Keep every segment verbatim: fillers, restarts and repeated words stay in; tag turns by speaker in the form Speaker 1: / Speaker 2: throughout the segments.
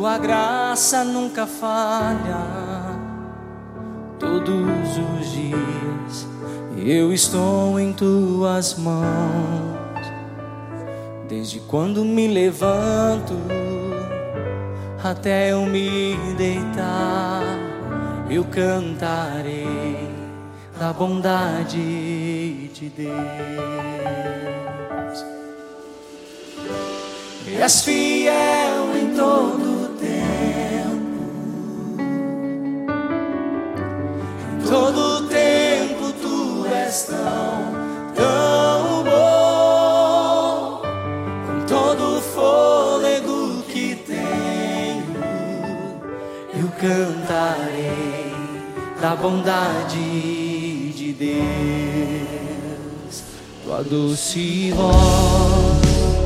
Speaker 1: Tua graça nunca falha. Todos os dias eu estou em Tuas mãos. Desde quando me levanto até eu me deitar, eu cantarei da bondade de Deus. És fiel em todo tempo, em todo tempo Tu és tão, tão bom. Com todo o fôlego que tenho, eu cantarei da bondade de Deus. Tua doce voz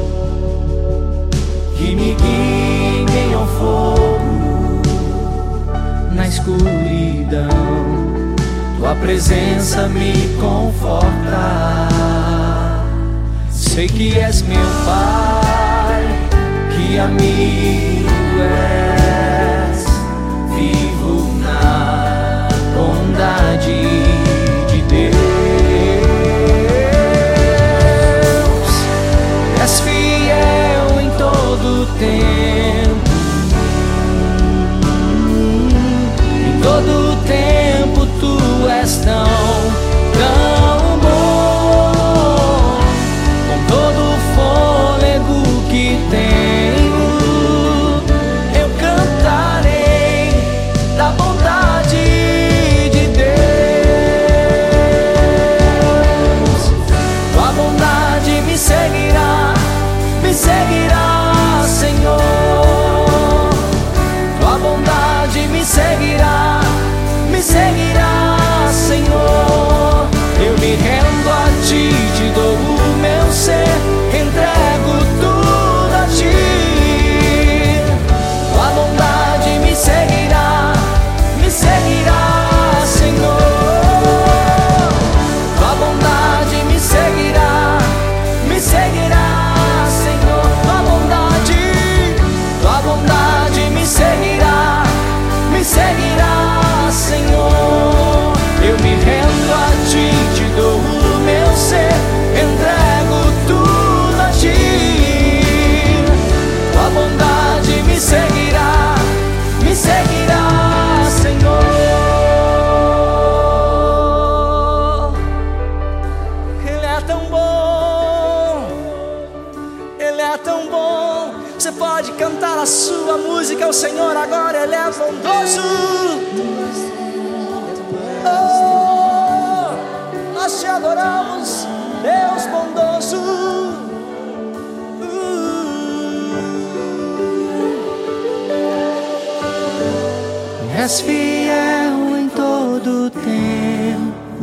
Speaker 1: que me guia em ao fogo, na escuridão, Tua presença me conforta. Sei que és meu Pai, que amigo és, vivo na bondade de Deus. És fiel em todo tempo, em todo tempo Tu és tão, tão bom. Com todo o fôlego que tenho, eu cantarei da bondade de Deus. Tua bondade me seguirá, me seguirá, Senhor. Tua bondade me seguirá, me seguirá, Senhor. Eu me rendo a Ti, Te dou o meu ser, entrego tudo a Ti. Tua bondade me seguirá, me seguirá, Senhor. Tua bondade me seguirá, me seguirá, Senhor. Tua bondade, Tua bondade me seguirá, me seguirá, Senhor. Eu me rendo a Ti, Te dou o meu ser, entrego tudo a Ti. Tua bondade me seguirá, me seguirá, Senhor. Ele é tão bom, Ele é tão bom. Você pode cantar a sua música ao Senhor agora. Ele é bondoso. Oh, nós Te adoramos, Deus bondoso. Uh. És fiel em todo tempo,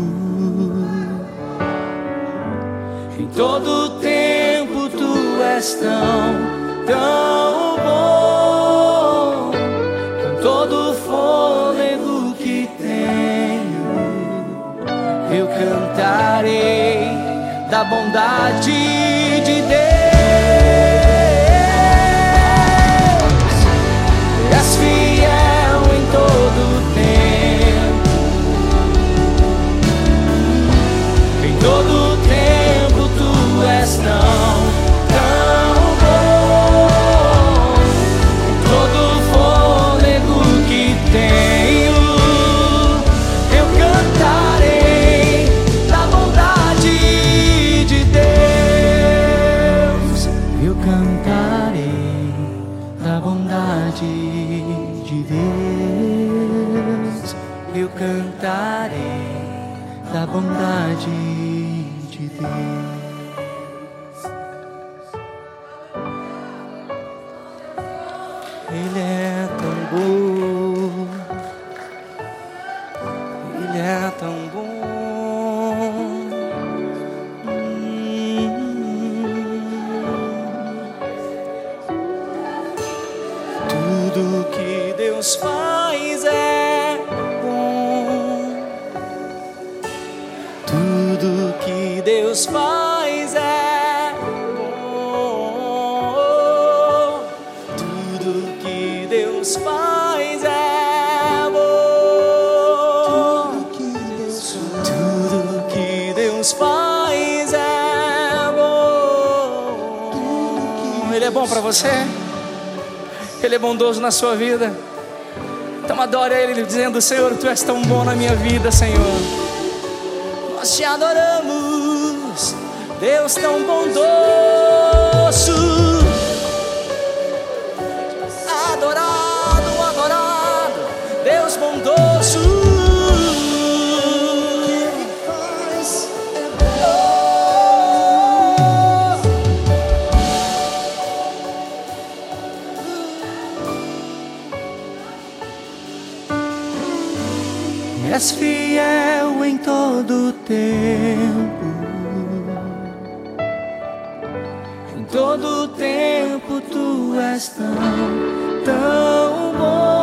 Speaker 1: em todo tempo Tu és tão, tão bom. Com todo o fôlego que tenho, eu cantarei da bondade de Deus. És fiel em todo tempo, em todo tempo Tu és tão, tão bom. Com todo o fôlego que tenho, eu cantarei da bondade de Deus. Eu cantarei da bondade de Deus. Eu cantarei da bondade de Deus. Ele é tão bom, Ele é tão bom. Tudo que Deus faz é bom. Tudo que Deus faz é bom. Tudo que Deus Ele é bom para você? Ele é bondoso na sua vida? Então adore a Ele dizendo: Senhor, Tu és tão bom na minha vida, Senhor. Nós Te adoramos, Deus tão bondoso. Adorado, adorado, Deus bondoso. És fiel em todo tempo, em todo tempo Tu és tão, tão bom.